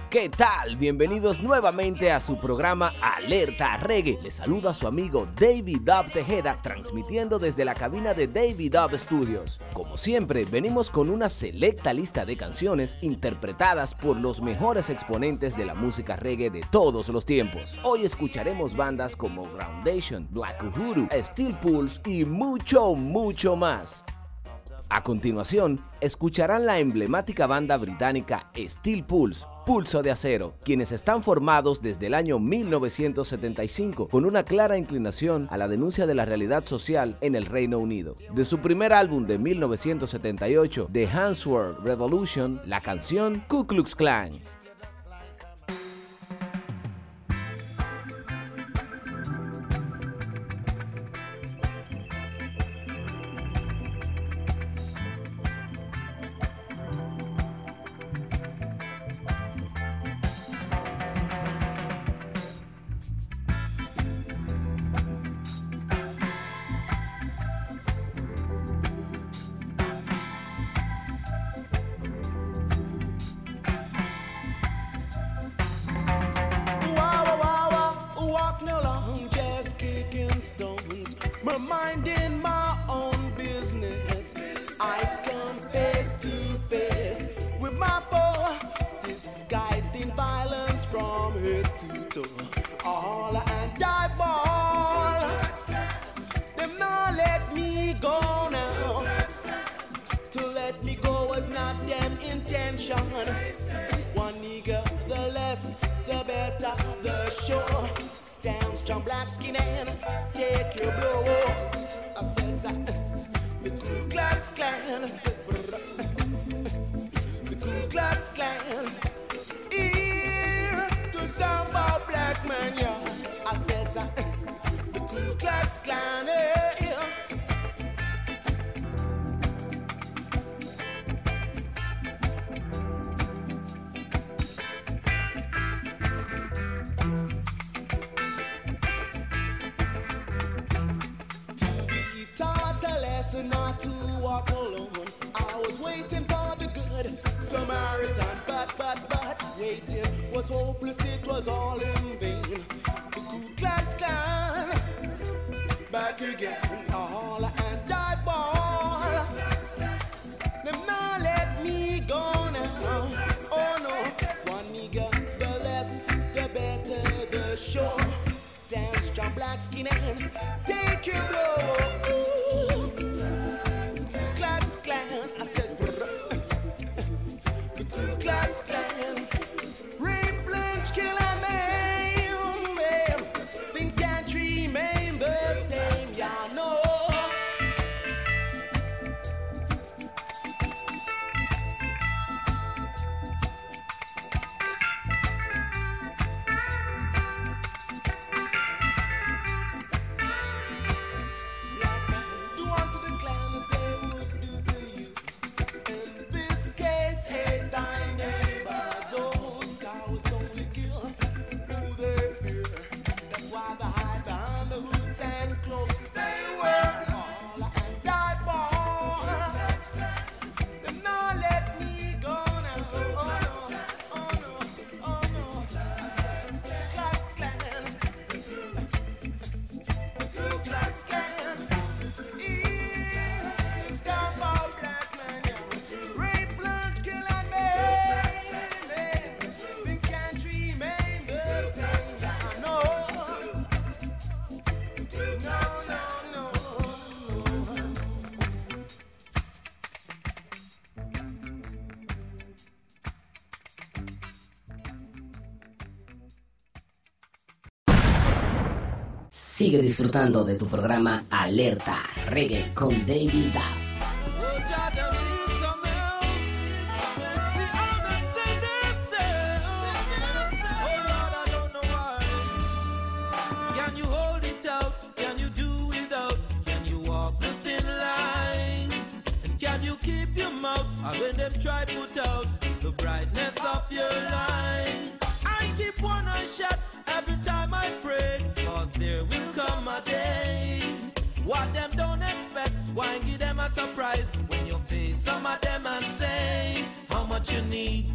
¿Qué tal? Bienvenidos nuevamente a su programa Alerta Reggae. Les saluda su amigo David Dub Tejeda, transmitiendo desde la cabina de David Dub Studios. Como siempre, venimos con una selecta lista de canciones interpretadas por los mejores exponentes de la música reggae de todos los tiempos. Hoy escucharemos bandas como Groundation, Black Uhuru, Steel Pulse y mucho más. A continuación, escucharán la emblemática banda británica Steel Pulse, Pulso de Acero, quienes están formados desde el año 1975 con una clara inclinación a la denuncia de la realidad social en el Reino Unido. De su primer álbum de 1978, The Handsworth Revolution, la canción Ku Klux Klan. Minding my own business, I come face to face with my foe, disguised in violence from head to toe. All and I ball, them not let me go now. To let me go was not them intention. One nigga, the less, the better, the show. Stand strong, black skin and take your blow. I says the Ku Klux Klan. The Ku Klux Klan. Here to stand by black man, yeah. I says the Ku Klux Klan. Not to walk alone. I was waiting for the good Samaritan, but waiting was hopeless. It was all in vain. The Ku Klux Klan back again, all and I ball. Them not let me go now. Oh no, one nigga, the less, the better, the show. Stand strong, black skin and take your blow. I said, the Ku Klux Klan. Rape, lynch, kill, and maim. Things can't remain the same, yeah, no. Sigue disfrutando de tu programa Alerta Reggae con David Dub. Can you hold it out? Can you do without? Can you walk the thin line? And can you keep your mouth? And when them try put out the brightness of your line, I keep one eye shut every time I pray, cause there will come a day what them don't expect. Why give them a surprise when you face some of them and say how much you need,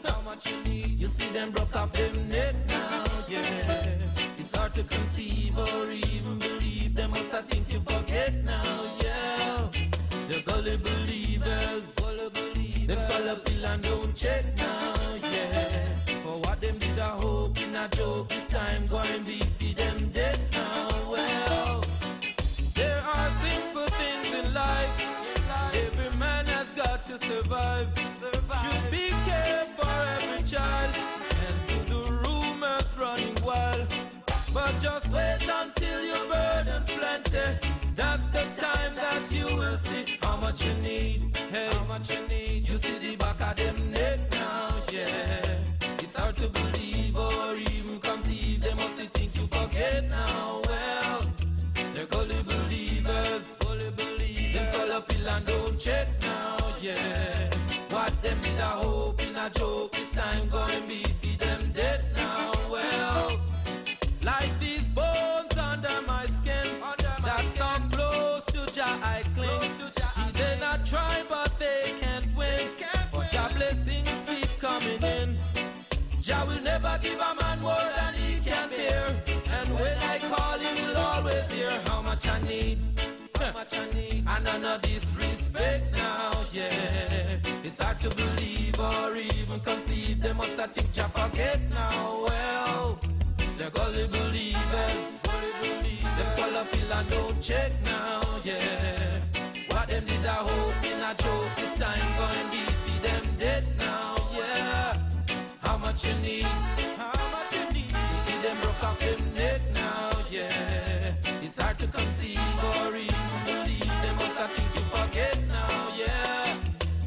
How much you need? You see them broke off them neck now, yeah. It's hard to conceive or even believe. They must have think you forget now, yeah. The gully believers, them solo pill and don't check now, yeah. For what them did I hope in a joke, this time going be for them dead now, well. There are simple things in life. Every man has got to survive. Should be cared for every child, and to the rumors running wild. But just wait until your burden's plenty. That's the time that you will see how much you need. Hey, how much you need. You see the back of them neck now, yeah. It's hard to believe or even conceive. They must think you forget now. Well, they're gully believers. Them solo pill and don't check now, yeah. What them did I hope in a joke, this time going be for them dead now. Well, like these bones under my skin, that's so close to Jah I cling. They not try but they can't win. But Jah blessings keep coming in. Jah will never give a man more than he can bear. And when I call him, he'll always hear how much I need. How much I need. And none of disrespect now, yeah. It's hard to believe or even conceive. They must have think Jah forget now, well. They're gully believers. Them swallow pill and don't check now, yeah. What them did I hope in a joke, this time going be for them dead now, yeah. How much you need? How much you need? You see them broke off them neck now, yeah. It's hard to conceive or even believe. They must have think you forget now, yeah.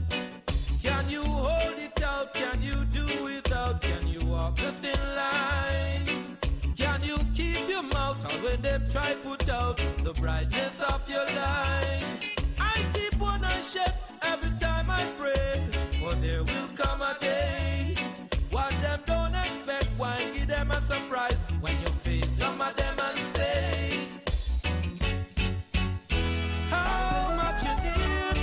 Can you hold it out? Can you do without? Can you walk the thin line? Can you keep your mouth out when them try put out the brightness of your light? I keep one eye shut every time I pray, for there will come a day what them don't expect. Why give them a surprise when you face some of them and say, how much you need?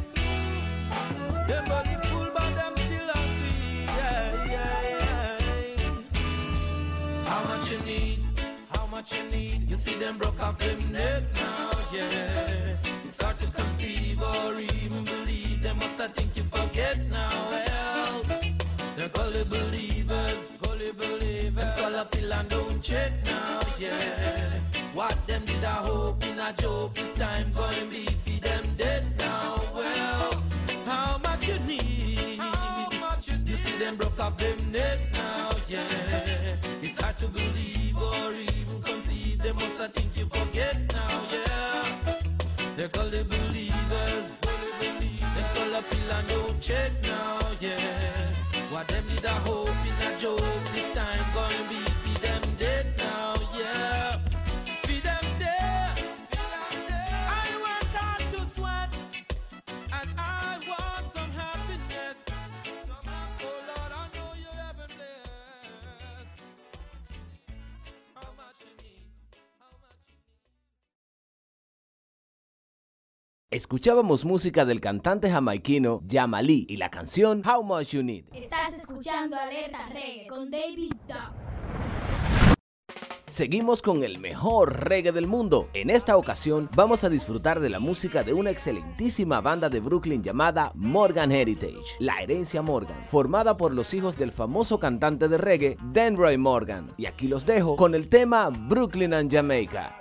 Them body full but them still hungry, yeah. How much you need? How much you need? You see them broke off them neck now, yeah. It's hard to conceive or even believe. They must have think you forget now, well. They're gully believers. Them swallow pill and don't check now, yeah. What them did I hope in a joke, this time going be for them dead now, well. How much you need? How much you need? You see them broke off them neck now, yeah. It's hard to believe or even conceive. They must have think you forget now, yeah. They're gully believers. Them swallow pill and don't check now, yeah. What them did I hope in a joke, this time going be for them dead now, yeah. For them dead. I work hard to sweat, and I want some happiness. Oh Lord, I know you're heaven blessed. How much you need? How much you need? Escuchábamos música del cantante jamaiquino Yamalí y la canción How Much You Need. Estás escuchando Alerta Reggae con David Dub. Seguimos con el mejor reggae del mundo. En esta ocasión vamos a disfrutar de la música de una excelentísima banda de Brooklyn llamada Morgan Heritage, la herencia Morgan, formada por los hijos del famoso cantante de reggae Denroy Morgan. Y aquí los dejo con el tema Brooklyn and Jamaica.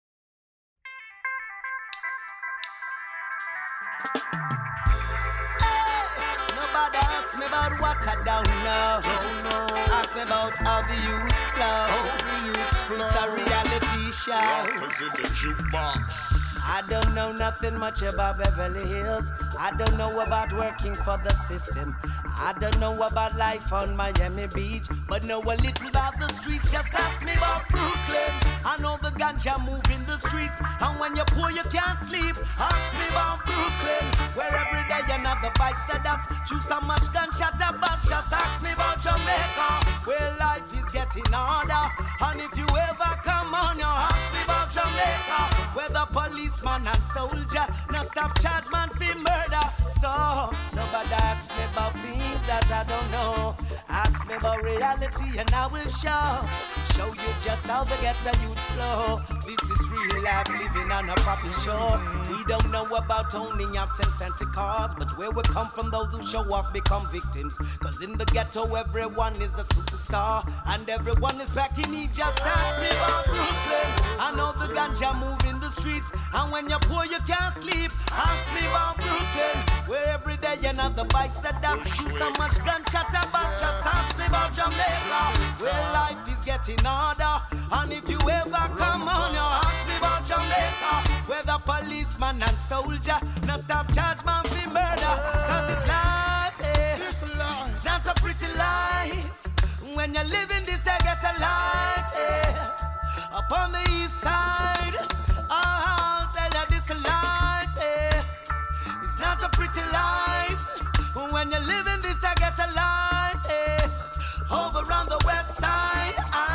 Nobody ask me about what I don't know. Ask me about how the youths flow. It's a reality show. Rappers in the jukebox. I don't know nothing much about Beverly Hills. I don't know about working for the system. I don't know about life on Miami Beach, but know a little about the streets. Just ask me about Brooklyn. I know the ganja move in the streets, and when you're poor you can't sleep. Ask me about Brooklyn, where every day another bites the dust. Chew so much gunshot to bust. Just ask me about Jamaica, where life is getting harder. And if you ever come on, you ask me about Jamaica. Jamaica, where the policeman and soldier no stop charge man for murder. So nobody asks me about things that I don't know. Ask me about reality and I will show you just how the ghetto youths flow. This is real life living on a proper shore. We don't know about owning yachts and fancy cars, but where we come from, those who show off become victims. Cause in the ghetto everyone is a superstar, and everyone is back in need. Just ask me about Brooklyn. I know the ganja move in the streets, and when you're poor you can't sleep. Ask me about Brooklyn, where every day another bikes that dash you so much gunshot about. Just ask me about Jamaica, where life is getting harder. And if you ever come on, you ask me about Jamaica, where the policeman and soldier no stop charge man for murder. Cause this life, it's not a pretty life. When you're living this, you get a life, up on the east side, I'll tell you this life, it's not a pretty life. When you're living this, I get a life, over on the west side.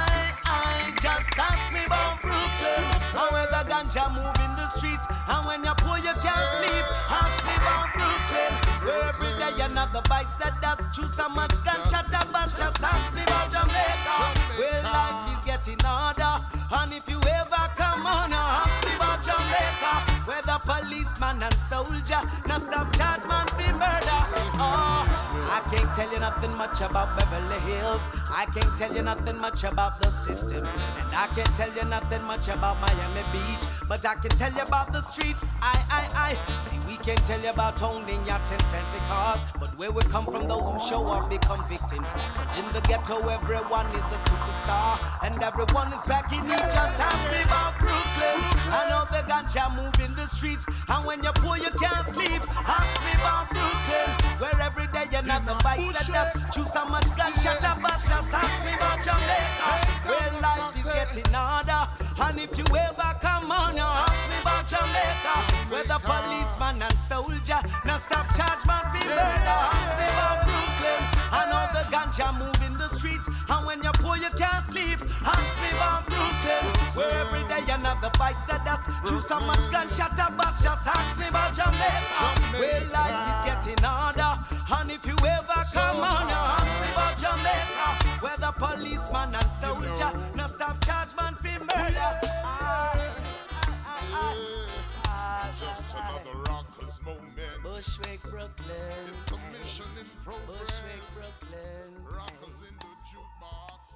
I just ask me about Brooklyn, and where the ganja move in the streets, and when you're poor you can't sleep. Ask me about Brooklyn, where every day another bikes that does chew so much gunshot about. Just ask me about Jamaica, where life is getting harder. And if you ever come on, ask me about Jamaica, where the policeman and soldier no stop charge man for murder. Oh, I can't tell you nothing much about Beverly Hills. I can't tell you nothing much about the system, and I can't tell you nothing much about Miami Beach, but I can tell you about the streets. I see, we can't tell you about owning yachts and fancy cars, but where we come from, those who show up become victims. Cause in the ghetto everyone is a superstar, and everyone is back in need. Just ask me about Brooklyn. I know the ganja move in the streets, and when you're poor you can't sleep. Ask me about Brooklyn, where every day another bike that does chew so much gunshot about. Just ask me about Jamaica, where life is getting harder. And if you ever come on, you ask me about Jamaica, where the policeman and soldier no stop charge man for murder. Ask me about Brooklyn. I know the ganja move in the streets, and when you're poor you can't sleep. Ask me about Brooklyn, where every day another bikes that does chew so much gunshot about. Just ask me about Jamaica, where life is getting harder. And if you ever come on, you ask me about Jamaica, where the policeman and soldier no stop charge man for murder. Just another rockers moment. Bushwick, Brooklyn. It's a mission in progress. Bushwick, Brooklyn. Rockers in the jukebox,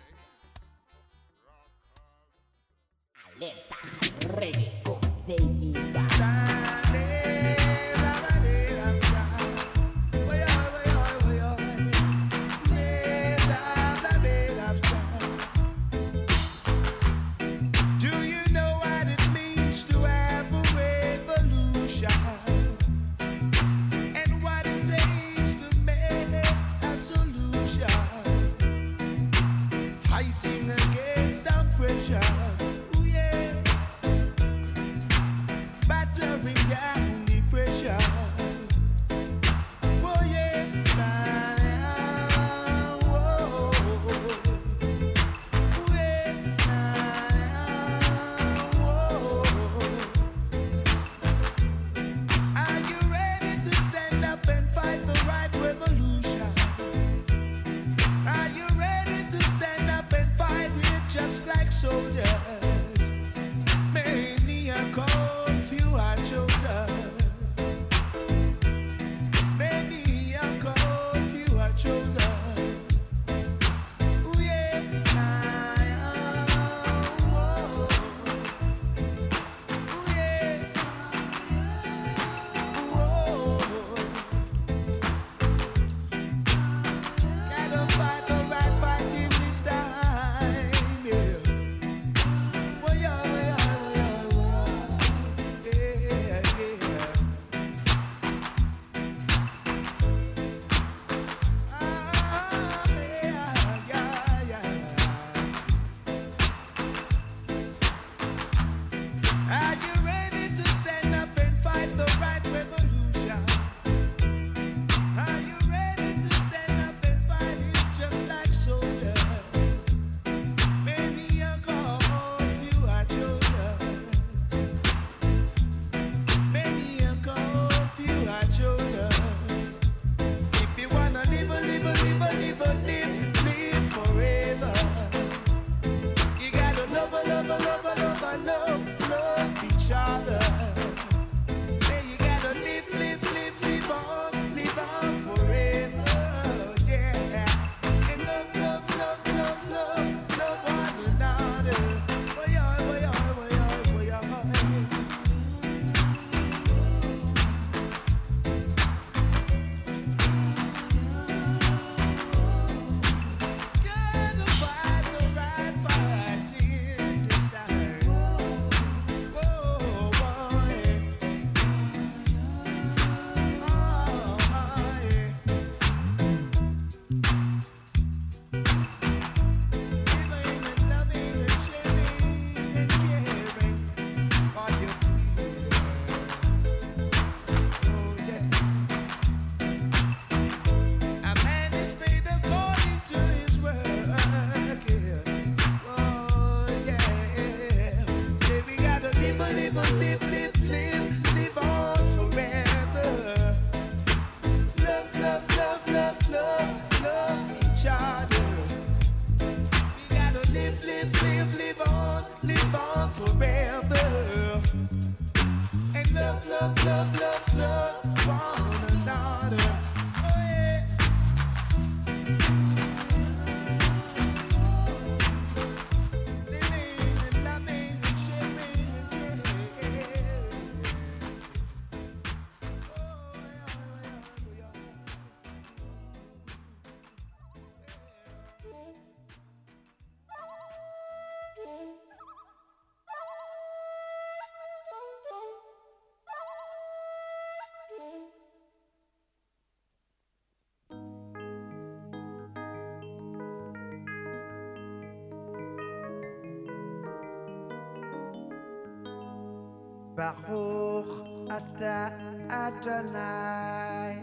yeah. Alerta Reggae con David Guetta. Fighting against the pressure, ooh yeah. Baruch ata Adonai.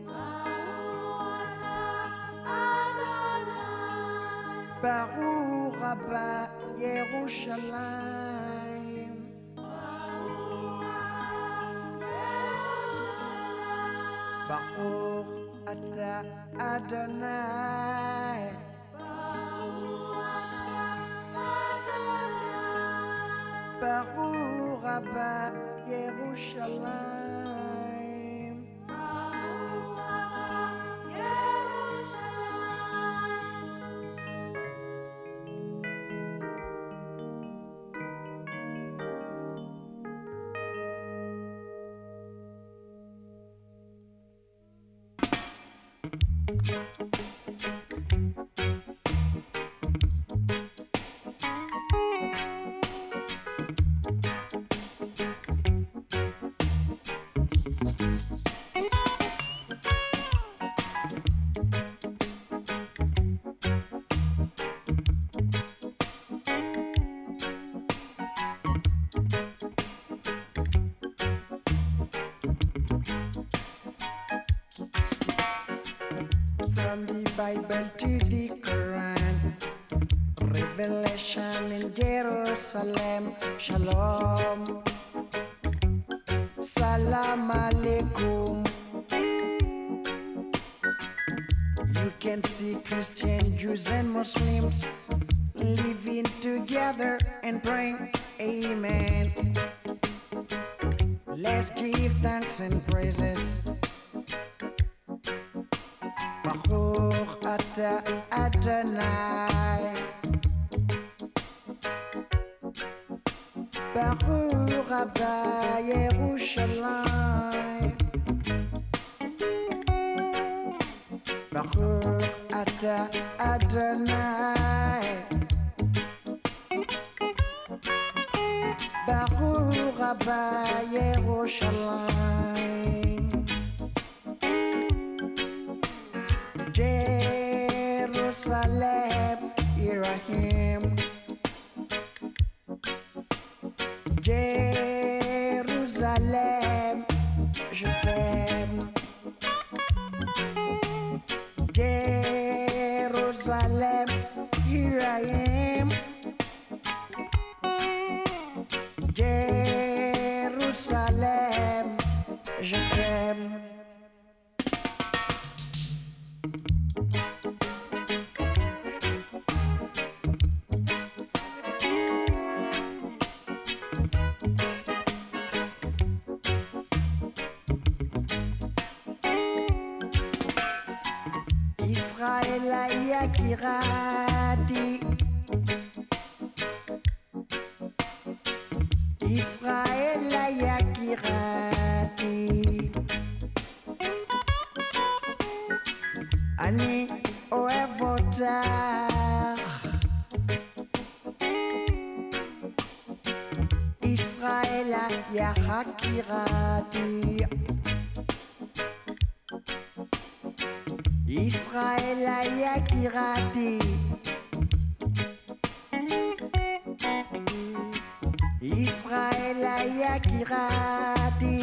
Baruch Abba Yerushalayim. Baruch ata Adonai. Baruch Abba Yerushalayim. From the Bible to the Quran, Revelation in Jerusalem, Shalom, Salam Alaikum. You can see Christians, Jews and Muslims living together and praying, Amen. Let's give thanks and praises. Baruch ata Adonai. Baruch Abba Yerushalayim. Baruch ata Adonai. Baruch Abba Yerushalayim. Jerusalem, here I am. Jerusalem, je t'aime. Jerusalem, here I am. Jerusalem, je t'aime. Israël Yakirati. Israël Yakirati. Ani Oevotar. Israël Yakirati. Israël Yakirati. Israël Yakirati.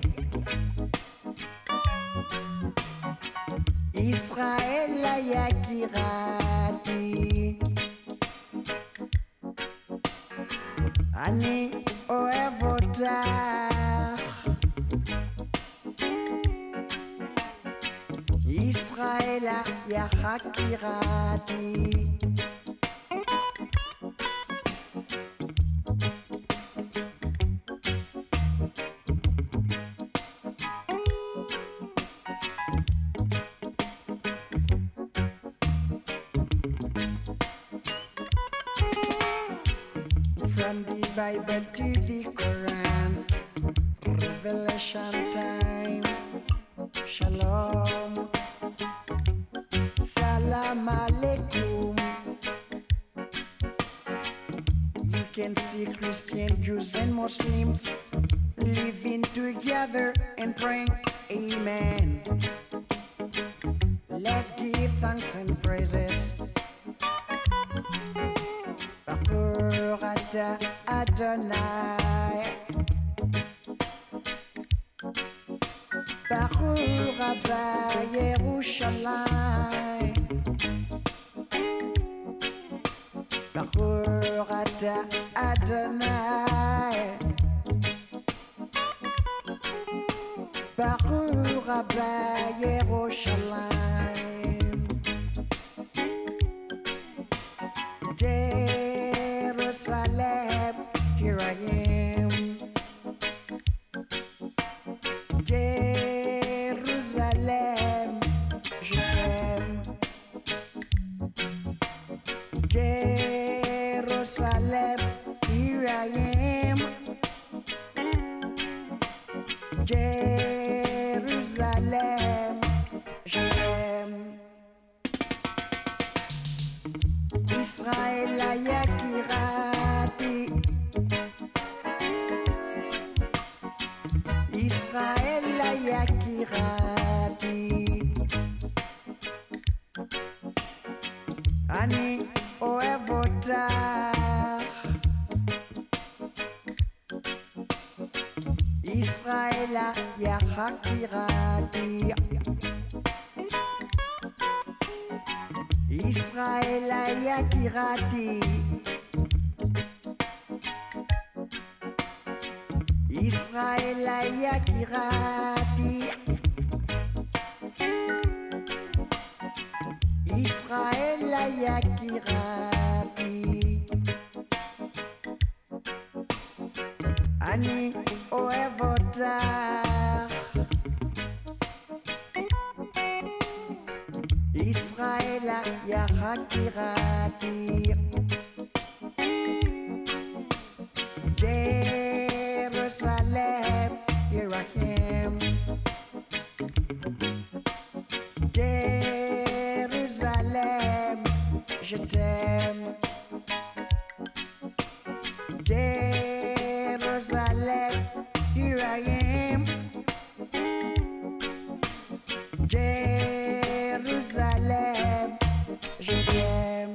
Israël Yakirati. Ani Oevotar. Israël Yakirati. From the Bible to the Quran, Revelation time, Shalom, Salam Alaikum. You can see Christians, Jews and Muslims living together and praying, Amen. Let's give thanks and praises. Baruch ata Adonai. Baruch Haba Yerushalayim, Baruch Ata Adonai, Baruch Haba Yerushalayim, Jerusalem, here I am. Jerusalem, je t'aime. Jerusalem, here I am. Jerusalem, je t'aime. Israël Yakirati, Israël Yakirati, Ani Oevota, Israël Yakirati, Israël Yakirati, Israël Yakirati, Israël Yakirati, Ani Oevota, Israël Yakirati, Jerusalem, here I am. Jerusalem, je t'aime. Jerusalem, here I am. Jerusalem, je t'aime.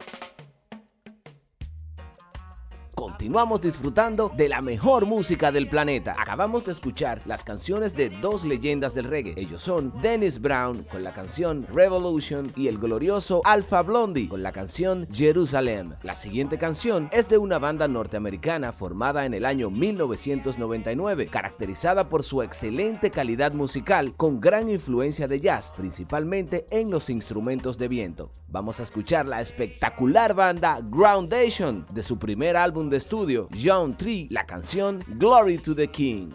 Continuamos disfrutando de la mejor música del planeta. Acabamos de escuchar las canciones de dos leyendas del reggae. Ellos son Dennis Brown con la canción Revolution y el glorioso Alpha Blondy con la canción Jerusalem. La siguiente canción es de una banda norteamericana formada en el año 1999, caracterizada por su excelente calidad musical con gran influencia de jazz, principalmente en los instrumentos de viento. Vamos a escuchar la espectacular banda Groundation de su primer álbum de estudio, John 3, la canción Glory to the King.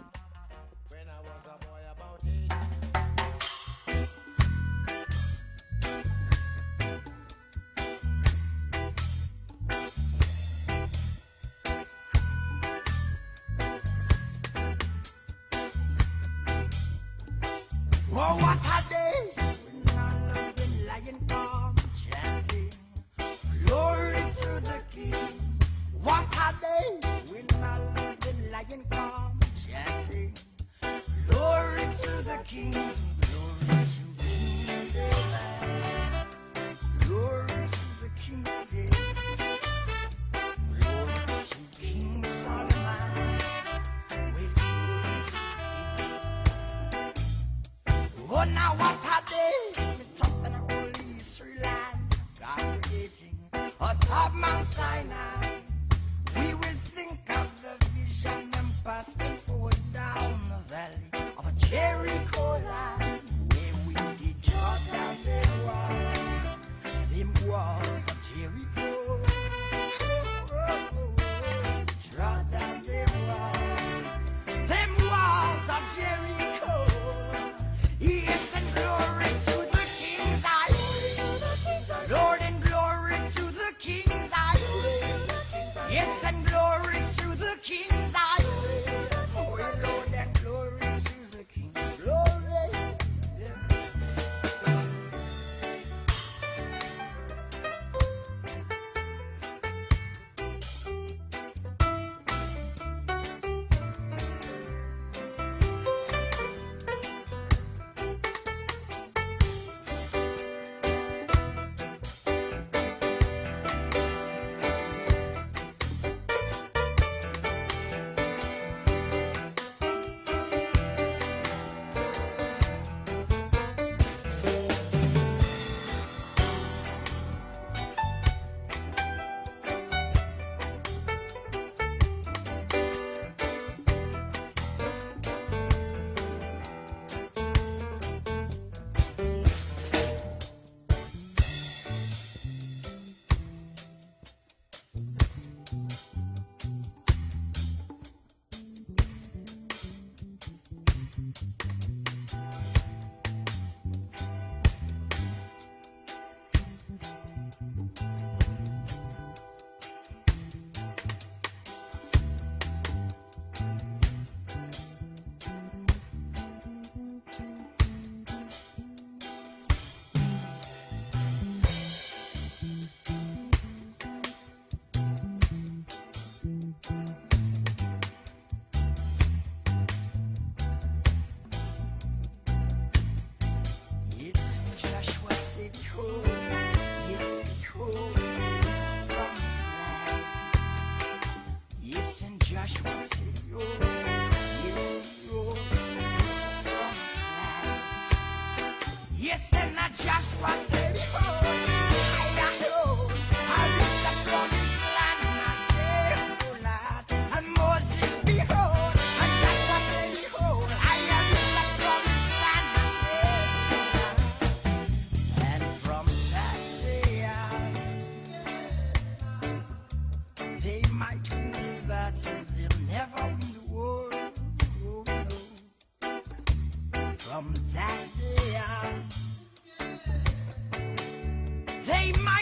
Oh, what a day when all of the lion come chanting, glory to the King. What a day when all of the lion come chanting.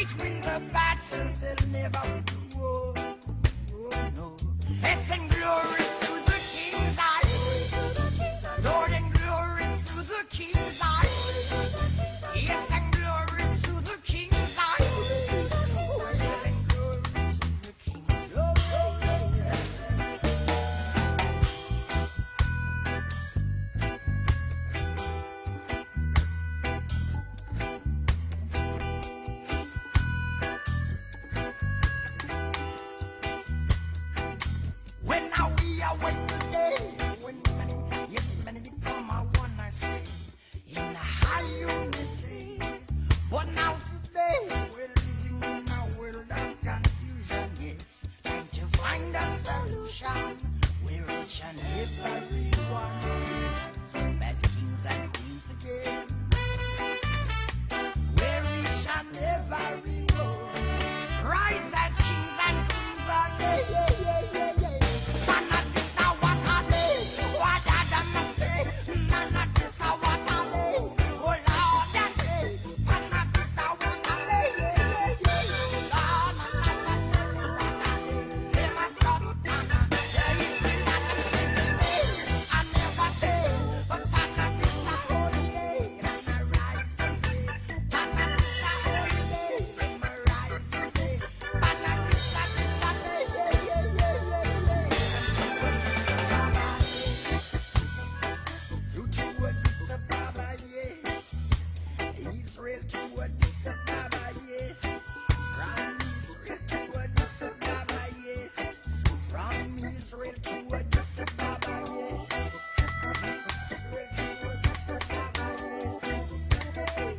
might win the battle, they'll never win. Oh, no. Yes, and glory to the King's eye. Lord, and glory to the King's eye. Yes, and glory to the King's eye. Well, and glory to the King's eye. When now we await the day, when many, yes, many become our one, I say, in high unity. But now today, we're living in a world of confusion, yes, trying to find a solution where each and every one as kings and queens again. Where each and every one rise as kings and queens again. Yeah, yeah, yeah, yeah. None of this now what are they? What are them a say? None of this now what are they? Oh Lord, they say. None of this now what are they? Yeah, yeah, yeah. Lord, none of us say what are they? They must stop. There is still none of them I never say. But none of this a holy day. And I rise and say, none of this a holy day. And I rise and say, none of this a day. Yeah, yeah, yeah, yeah, yeah. You to Addis Ababa, yes. Israel to Addis Ababa, yes. From Israel to Addis Ababa, yes. From Israel to Addis Ababa, yes. Israel to Addis Ababa, yes.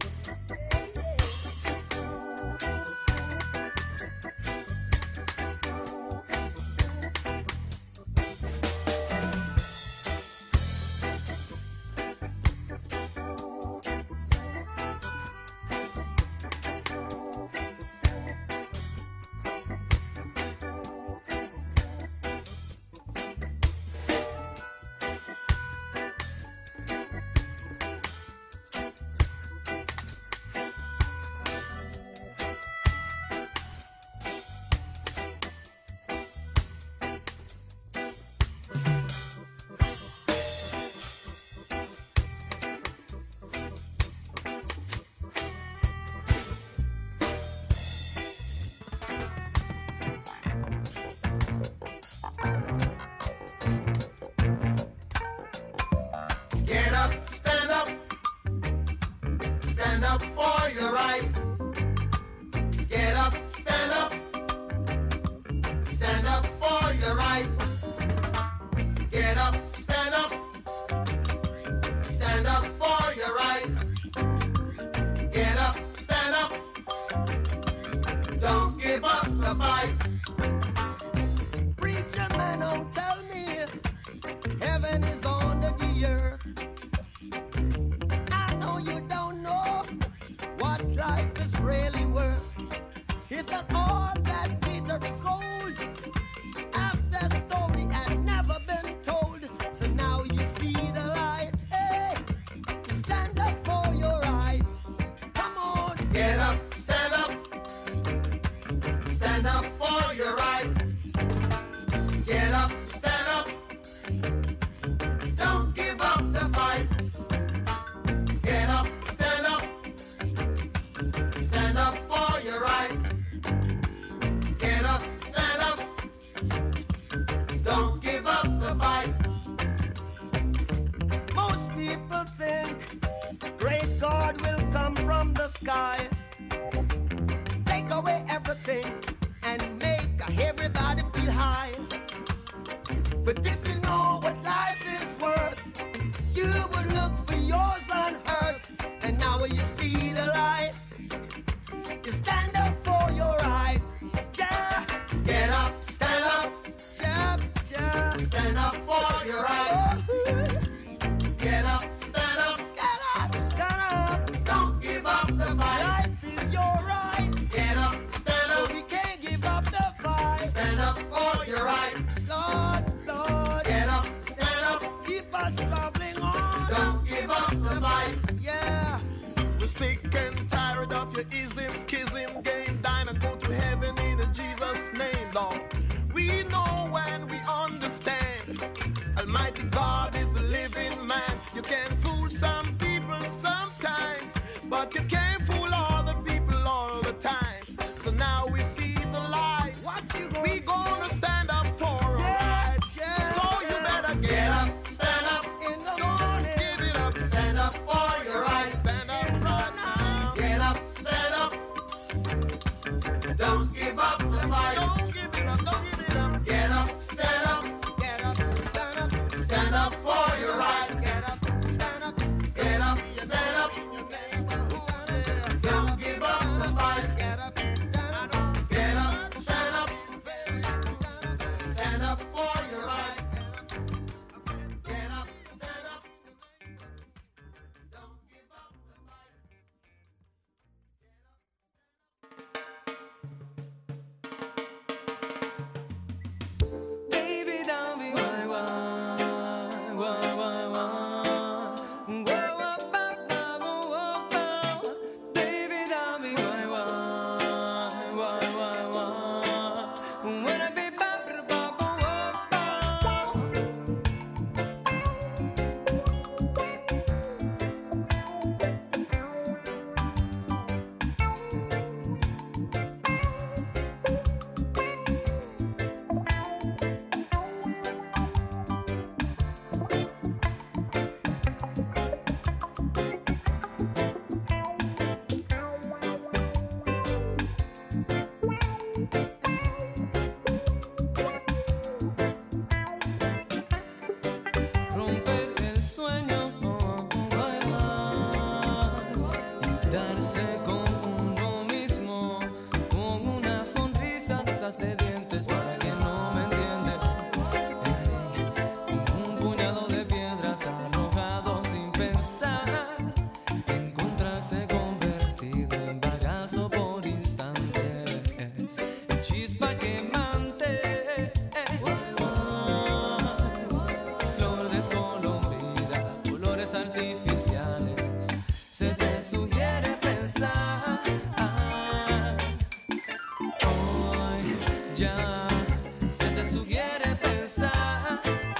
Get up, stand up for your right. Get up, stand up for your right. Get up, stand up for your right. Get up, stand up, don't give up the fight. Preacher man, don't tell me heaven is under the earth. I know you don't know what life is really worth. It's not all that glitters is gold. After story had never been told, so now you see the light. Hey, stand up for your right. Come on, Get up, stand up for your right. Get up, stand up, don't give up the fight. Get up, stand up for your right. Get up, stand up, don't give up the fight. most people think great God will come from the sky, take away everything and make everybody feel high. But if you know what life is worth, you would look for yours on earth. And now when you see the light, you stand up for your rights. Ja, Get up, ja, ja. stand up for your right. Get up, stand up, Get up, stand up. don't give up the fight. Life is your right. Get up, stand ism, schism, game, dine and go to heaven in Jesus' name, Lord. We know and we understand. Almighty God is a living man. You can fool some people sometimes, but you can't fool all the people all the time. So now we see the light. We gonna stand up for our rights. So you better get up, stand up in the morning. Give it up, stand up for your rights. Stand up right now. Get up, stand up. Don't give up the fight. Don't give it up, don't give it up. Get up, stand up. Get up, stand up. Stand up for your right. Get up, stand up. Get up, stand up. Don't give up the fight. Get up, stand up. Get up, stand up. Stand up for your right. Get up, stand up. Don't give up the fight. Baby, don't be why, why, why, why, why. Whoa, whoa, ba, ba, whoa, whoa, whoa. Baby, don't be why, why, why, why, why. Wanna be ba, ba, ba, ba, whoa, romper el sueño, y darse con uno mismo, con una sonrisa de esas de dientes para quien no me entiende, con un puñado de piedras arrojado sin pensar, encontrarse convertido en bagazo por instantes, chispa quemante, flor descolorida, colores artificiales, se te sugiere pensar, hoy ya, se te sugiere pensar,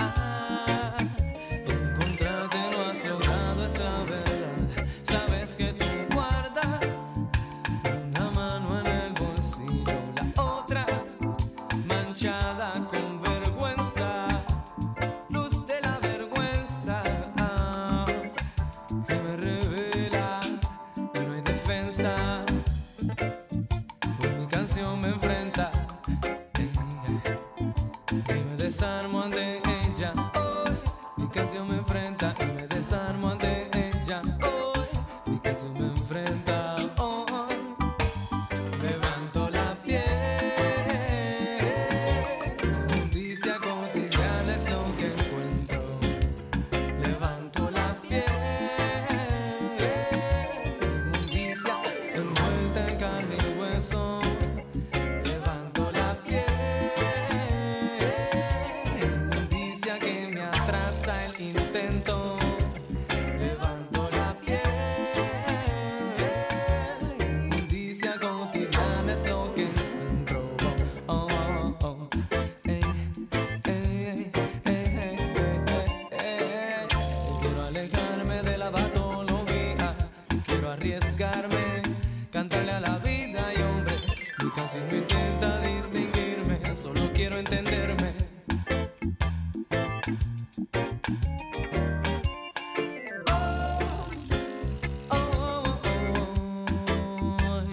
encontrarte no has logrado esa verdad, sabes que tú guardas una mano en el bolsillo, la otra manchada con vergüenza, luz de la vergüenza, que me revela que no hay defensa. Hoy mi canción me enfrenta, y me desarmo ante ella. Hoy mi canción me enfrenta y me desarmo ante ella. Hoy mi canción me enfrenta. Hoy levanto la piel. Inmundicia cotidiana es lo que encuentro. Levanto la piel. Inmundicia envuelta en carne y hueso. Levanto la piel. Inmundicia que me atrasa el intento. Levanto la piel. Inmundicia cotidiana es lo que encuentro. Oh, oh, oh. Ey, ey, ey, ey, ey, ey. Quiero alejarme de la patología. Quiero arriesgarme, cantarle a la vida y hombre. Mi canción no intenta distinguirme, solo quiero entenderme. Oh, oh, oh, oh.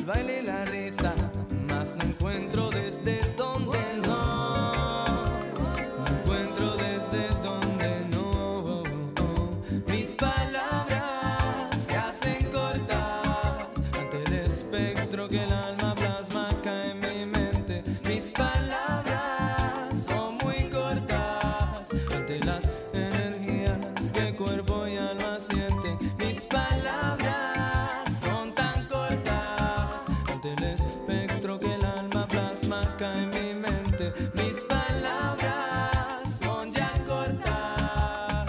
baile y la risa, mas no encuentro desde donde no. No encuentro desde donde no. Mis palabras se hacen cortas ante el espectro que el alma plasma acá en mi mente. Mis palabras son muy cortas ante las energías que cuerpo y alma sienten. Mis palabras son tan cortas ante el espectro que el alma plasma acá en mi mente. Mis palabras son ya cortas.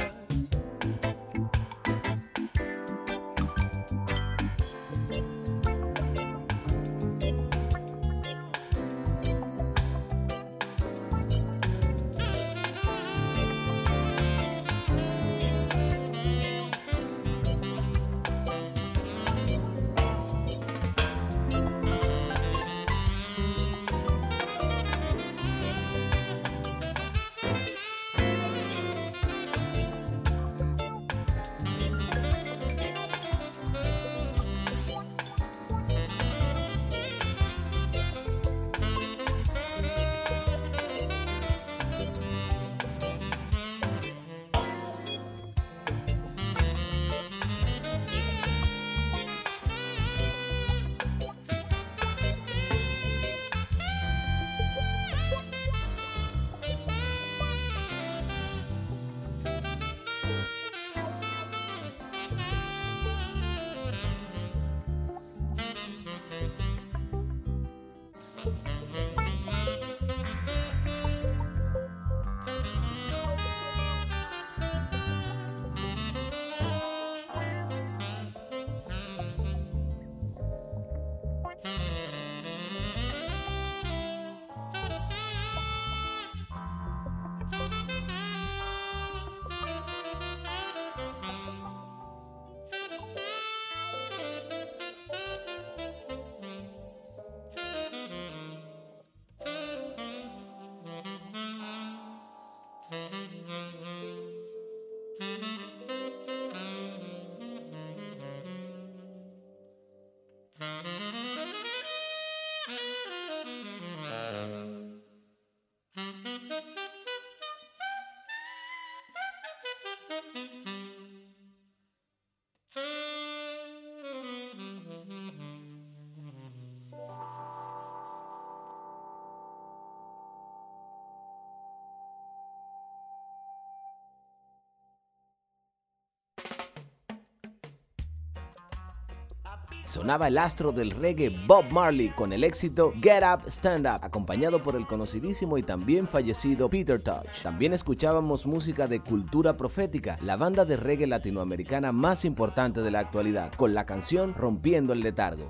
Sonaba el astro del reggae Bob Marley con el éxito Get Up, Stand Up, acompañado por el conocidísimo y también fallecido Peter Tosh. También escuchábamos música de Cultura Profética, la banda de reggae latinoamericana más importante de la actualidad, con la canción Rompiendo el Letargo.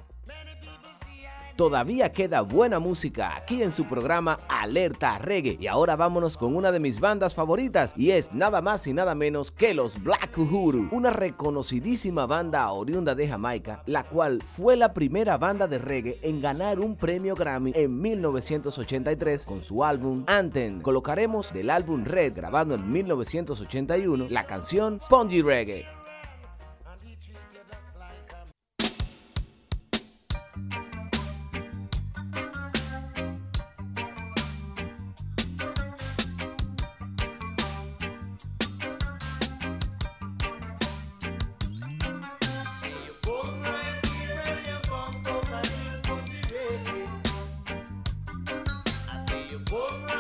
Todavía queda buena música aquí en su programa Alerta Reggae. Y ahora vámonos con una de mis bandas favoritas, y es nada más y nada menos que los Black Uhuru, una reconocidísima banda oriunda de Jamaica, la cual fue la primera banda de reggae en ganar un premio Grammy en 1983 con su álbum Anthem. Colocaremos del álbum Red, grabado en 1981, la canción Spongy Reggae.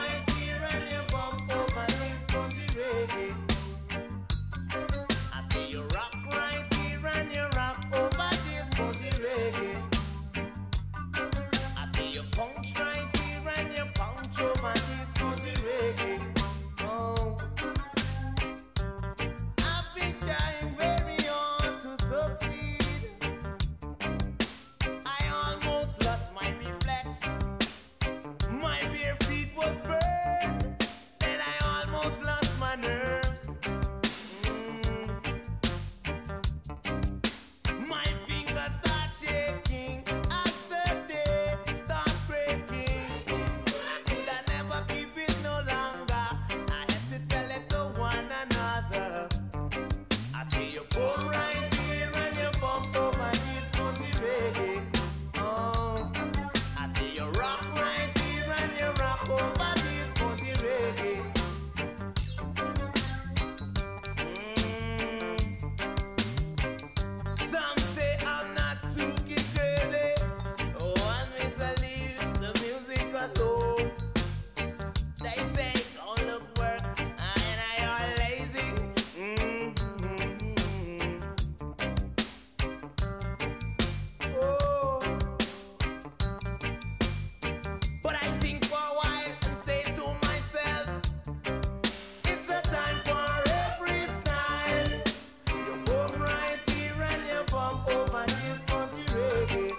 I see you But I think for a while and say to myself, it's a time for every style. You bum right here and you bum over this funky reggae.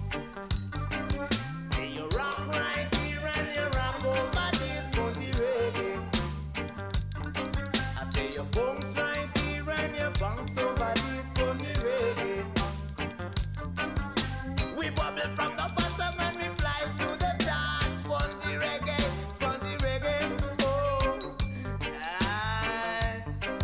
Say you rock right here and you rock over this funky reggae. I say you bounce right here and you bounce over this funky reggae. We bubble from the bottom and we fly to the dance. Funky reggae, funky reggae. Oh, aye.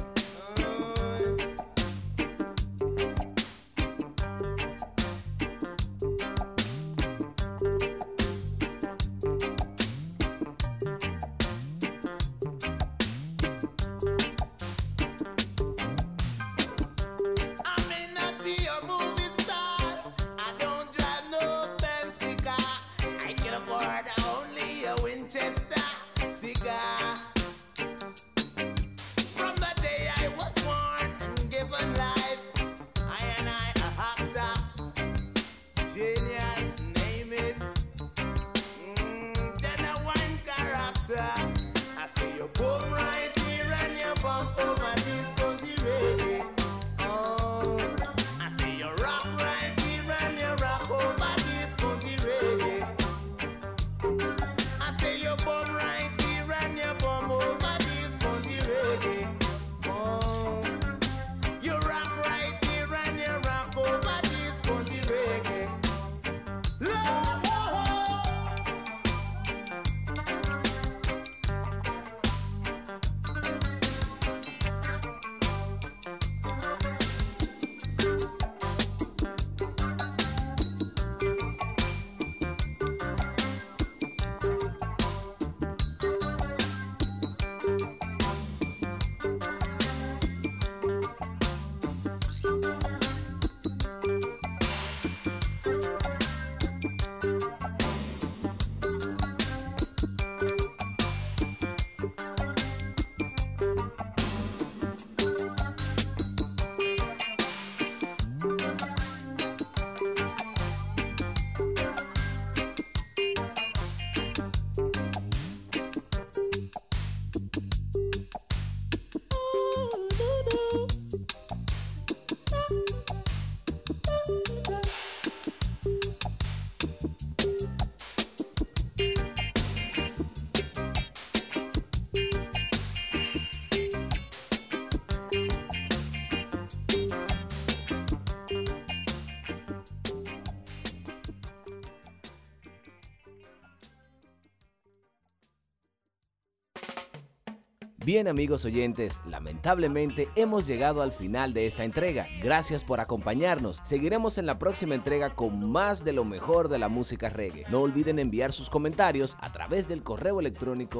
I may not be a movie star. I don't drive no fancy car. I can afford only a Winchester cigar. From the day I was born and given life, I and I a actor, genius, name it. Genuine character. I say you boom right here and you bump over this funky reggae. Oh, I say you rock right here and you rock over this funky reggae. I say you bum right here and you bum over this funky reggae. Oh, you rock right here and you rock over this funky reggae. Lord. Bien amigos oyentes, lamentablemente hemos llegado al final de esta entrega. Gracias por acompañarnos. Seguiremos en la próxima entrega con más de lo mejor de la música reggae. No olviden enviar sus comentarios a través del correo electrónico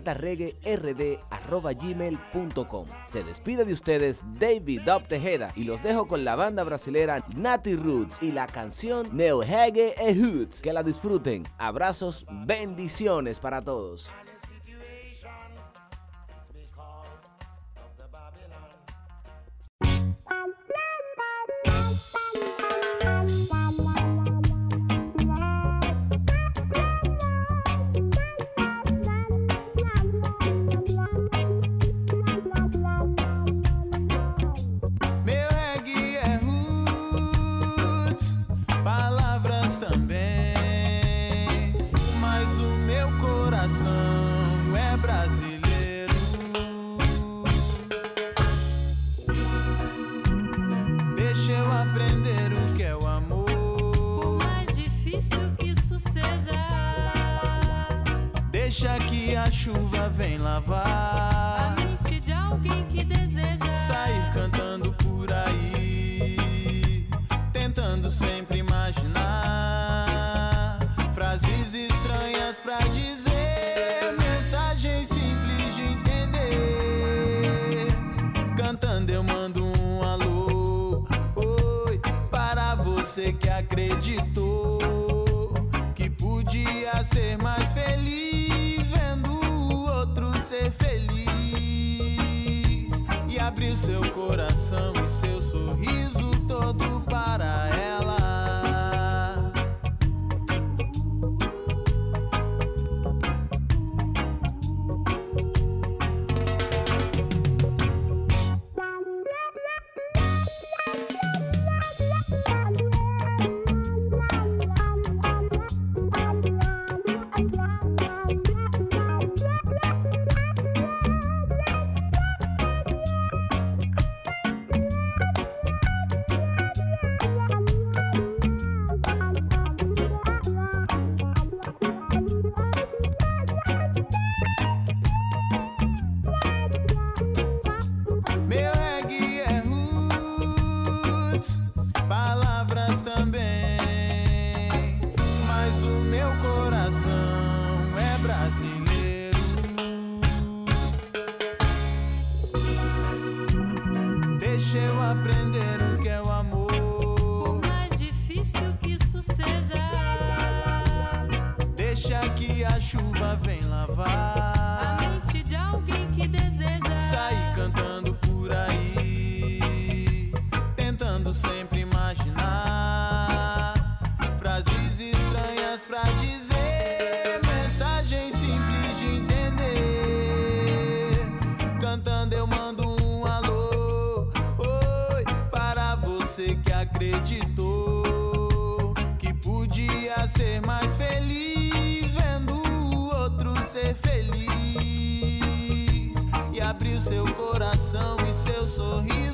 alertareggaerd@gmail.com. Se despide de ustedes David Dub Tejeda y los dejo con la banda brasilera Natty Roots y la canción Neo Reggae e Hoots. Que la disfruten. Abrazos, bendiciones para todos. Meu reggae é roots, palavras também, mas o meu coração é brasileiro. Deixa eu aprender o que é o amor. Por mais difícil que isso seja, deixa que a chuva vem lavar a mente de alguém que deseja sair cantando por aí, tentando sempre imaginar frases estranhas pra dizer, mensagens simples de entender. Cantando eu mando um alô, oi, para você que acreditou que podia ser mais feliz, vendo o outro ser feliz, e abriu seu coração e seu sorriso todo para ela. Deixa que a chuva vem lavar a mente de alguém que deseja sair cantando por aí, tentando sempre imaginar frases estranhas pra dizer, mensagem simples de entender. Cantando eu mando um alô, oi, para você que acreditou que podia ser mais feliz vendo o outro ser feliz, e abriu seu coração e seu sorriso